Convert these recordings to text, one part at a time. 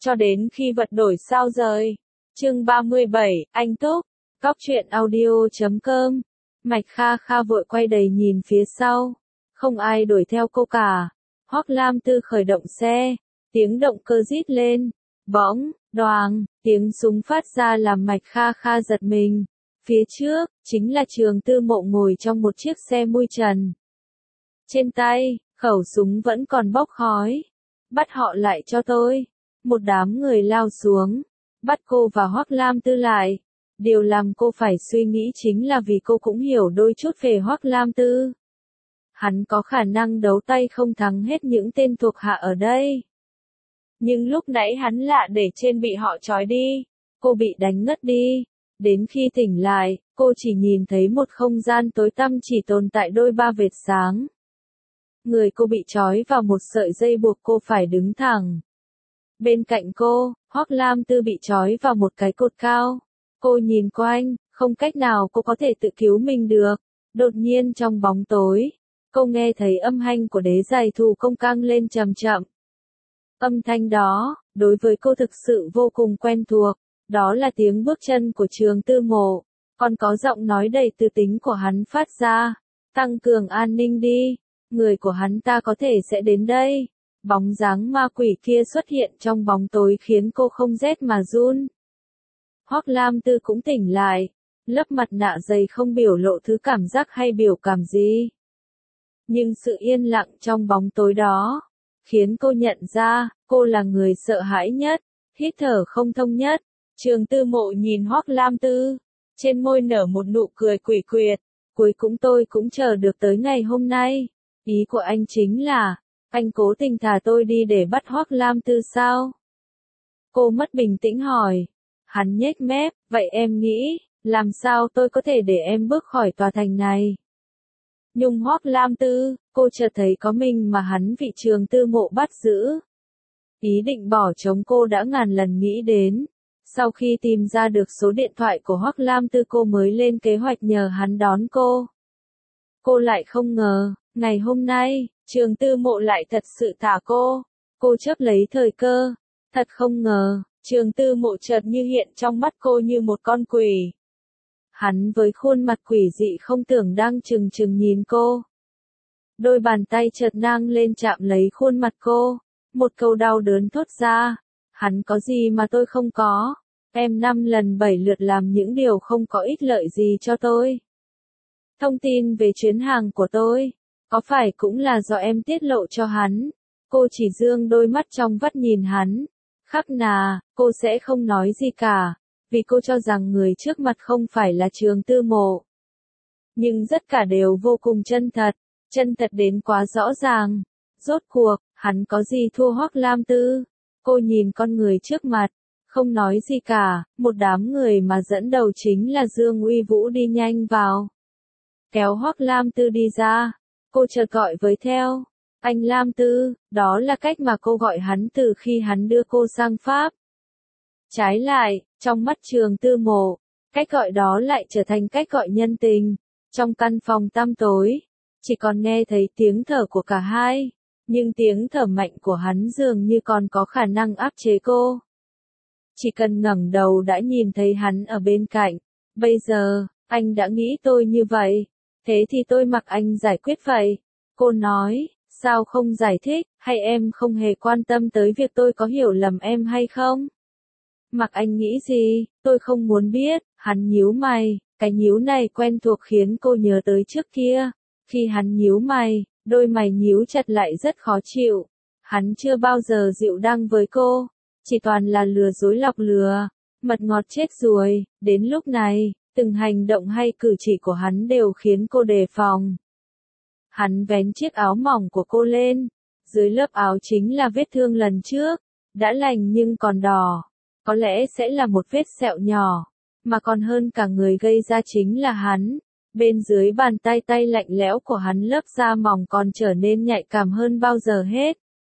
cho đến khi vật đổi sao rời. Chương 37, anh Thúc, Cóc truyện audio.com. Mạch Kha Kha vội quay đầy nhìn phía sau, không ai đuổi theo cô cả. Hoắc Lam Tư khởi động xe, tiếng động cơ rít lên, bỗng, đoàng, tiếng súng phát ra làm Mạch Kha Kha giật mình. Phía trước, chính là Trường Tư Mộ ngồi trong một chiếc xe mui trần. Trên tay, khẩu súng vẫn còn bốc khói. Bắt họ lại cho tôi. Một đám người lao xuống, bắt cô và Hoắc Lam Tư lại. Điều làm cô phải suy nghĩ chính là vì cô cũng hiểu đôi chút về Hoắc Lam Tư. Hắn có khả năng đấu tay không thắng hết những tên thuộc hạ ở đây. Nhưng lúc nãy hắn lạ để trên bị họ trói đi, cô bị đánh ngất đi. Đến khi tỉnh lại, cô chỉ nhìn thấy một không gian tối tăm chỉ tồn tại đôi ba vệt sáng. Người cô bị trói vào một sợi dây buộc cô phải đứng thẳng. Bên cạnh cô, Hoắc Lam Tư bị trói vào một cái cột cao. Cô nhìn quanh, không cách nào cô có thể tự cứu mình được. Đột nhiên trong bóng tối, cô nghe thấy âm thanh của đế giày thủ công căng lên chậm chậm. Âm thanh đó, đối với cô thực sự vô cùng quen thuộc. Đó là tiếng bước chân của Trường Tư Mộ, còn có giọng nói đầy tư tính của hắn phát ra. Tăng cường an ninh đi, người của hắn ta có thể sẽ đến đây. Bóng dáng ma quỷ kia xuất hiện trong bóng tối khiến cô không rét mà run. Hoắc Lam Tư cũng tỉnh lại, lớp mặt nạ dày không biểu lộ thứ cảm giác hay biểu cảm gì. Nhưng sự yên lặng trong bóng tối đó, khiến cô nhận ra, cô là người sợ hãi nhất, hít thở không thông nhất. Trường Tư Mộ nhìn Hoắc Lam Tư, trên môi nở một nụ cười quỷ quyệt. Cuối cùng tôi cũng chờ được tới ngày hôm nay. Ý của anh chính là, anh cố tình thả tôi đi để bắt Hoắc Lam Tư sao? Cô mất bình tĩnh hỏi. Hắn nhếch mép, vậy em nghĩ, làm sao tôi có thể để em bước khỏi tòa thành này? Nhưng Hoắc Lam Tư, cô chợt thấy có mình mà hắn bị Trường Tư Mộ bắt giữ. Ý định bỏ trống cô đã ngàn lần nghĩ đến. Sau khi tìm ra được số điện thoại của Hoắc Lam Tư cô mới lên kế hoạch nhờ hắn đón cô. Cô lại không ngờ, ngày hôm nay, Trường Tư Mộ lại thật sự thả cô. Cô chớp lấy thời cơ. Thật không ngờ, Trường Tư Mộ chợt như hiện trong mắt cô như một con quỷ. Hắn với khuôn mặt quỷ dị không tưởng đang trừng trừng nhìn cô. Đôi bàn tay chợt nâng lên chạm lấy khuôn mặt cô. Một câu đau đớn thốt ra. Hắn có gì mà tôi không có? Em 5 lần 7 lượt làm những điều không có ích lợi gì cho tôi. Thông tin về chuyến hàng của tôi, có phải cũng là do em tiết lộ cho hắn? Cô chỉ dương đôi mắt trong vắt nhìn hắn. Khắc nà, cô sẽ không nói gì cả, vì cô cho rằng người trước mặt không phải là Trường Tư Mộ. Nhưng tất cả đều vô cùng chân thật đến quá rõ ràng. Rốt cuộc, hắn có gì thua Hoắc Lam Tư? Cô nhìn con người trước mặt, không nói gì cả. Một đám người mà dẫn đầu chính là Dương Uy Vũ đi nhanh vào, kéo Hoắc Lam Tư đi ra. Cô chợt gọi với theo, anh Lam Tư. Đó là cách mà cô gọi hắn từ khi hắn đưa cô sang Pháp. Trái lại, trong mắt Trường Tư Mộ, cách gọi đó lại trở thành cách gọi nhân tình. Trong căn phòng tăm tối, chỉ còn nghe thấy tiếng thở của cả hai. Nhưng tiếng thở mạnh của hắn dường như còn có khả năng áp chế cô. Chỉ cần ngẩng đầu đã nhìn thấy hắn ở bên cạnh. Bây giờ, anh đã nghĩ tôi như vậy. Thế thì tôi mặc anh giải quyết vậy. Cô nói, sao không giải thích, hay em không hề quan tâm tới việc tôi có hiểu lầm em hay không? Mặc anh nghĩ gì, tôi không muốn biết. Hắn nhíu mày, cái nhíu này quen thuộc khiến cô nhớ tới trước kia. Khi hắn nhíu mày, đôi mày nhíu chặt lại rất khó chịu. Hắn chưa bao giờ dịu dàng với cô, chỉ toàn là lừa dối lọc lừa, mật ngọt chết ruồi. Đến lúc này, từng hành động hay cử chỉ của hắn đều khiến cô đề phòng. Hắn vén chiếc áo mỏng của cô lên, dưới lớp áo chính là vết thương lần trước, đã lành nhưng còn đỏ. Có lẽ sẽ là một vết sẹo nhỏ, mà còn hơn cả người gây ra chính là hắn. Bên dưới bàn tay tay lạnh lẽo của hắn lớp da mỏng còn trở nên nhạy cảm hơn bao giờ hết.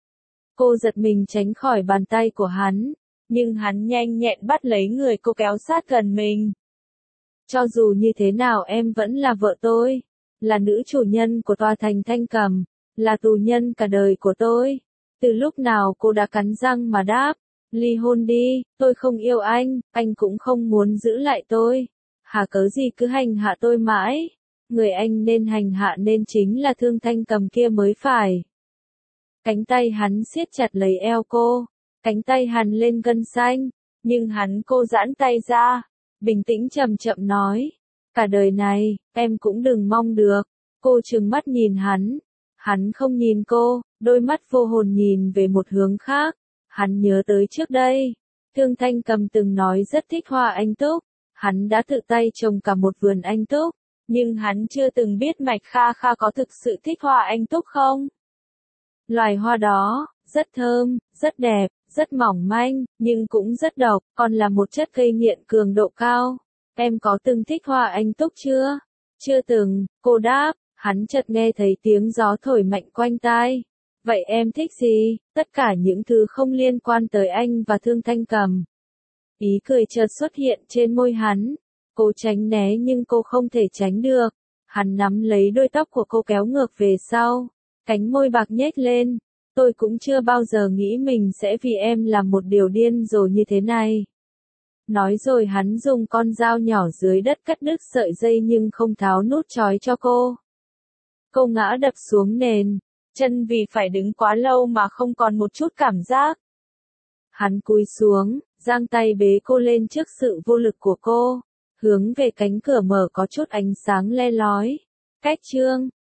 Cô giật mình tránh khỏi bàn tay của hắn, nhưng hắn nhanh nhẹn bắt lấy người cô kéo sát gần mình. Cho dù như thế nào em vẫn là vợ tôi, là nữ chủ nhân của tòa thành Thanh Cầm, là tù nhân cả đời của tôi. Từ lúc nào cô đã cắn răng mà đáp, Ly hôn đi, tôi không yêu anh cũng không muốn giữ lại tôi. Hà cớ gì cứ hành hạ tôi mãi. Người anh nên hành hạ nên chính là Thương Thanh Cầm kia mới phải. Cánh tay hắn siết chặt lấy eo cô, cánh tay hắn lên gân xanh, nhưng cô giãn tay ra, bình tĩnh chậm chậm nói, cả đời này, em cũng đừng mong được. Cô trừng mắt nhìn hắn không nhìn cô, đôi mắt vô hồn nhìn về một hướng khác. Hắn nhớ tới trước đây, Thương Thanh Cầm từng nói rất thích hoa anh túc, hắn đã tự tay trồng cả một vườn anh túc, nhưng hắn chưa từng biết Mạch Kha Kha có thực sự thích hoa anh túc không. Loài hoa đó, rất thơm, rất đẹp, rất mỏng manh, nhưng cũng rất độc, còn là một chất gây nghiện cường độ cao. Em có từng thích hoa anh túc chưa? Chưa từng, cô đáp. Hắn chợt nghe thấy tiếng gió thổi mạnh quanh tai. Vậy em thích gì? Tất cả những thứ không liên quan tới anh và Thương Thanh Cầm. Ý cười chợt xuất hiện trên môi hắn. Cô tránh né nhưng cô không thể tránh được. Hắn nắm lấy đôi tóc của cô kéo ngược về sau. Cánh môi bạc nhếch lên. Tôi cũng chưa bao giờ nghĩ mình sẽ vì em làm một điều điên rồ như thế này. Nói rồi hắn dùng con dao nhỏ dưới đất cắt đứt sợi dây nhưng không tháo nút trói cho cô. Cô ngã đập xuống nền, chân vì phải đứng quá lâu mà không còn một chút cảm giác. Hắn cúi xuống, giang tay bế cô lên trước sự vô lực của cô, hướng về cánh cửa mở có chút ánh sáng le lói. Cách chương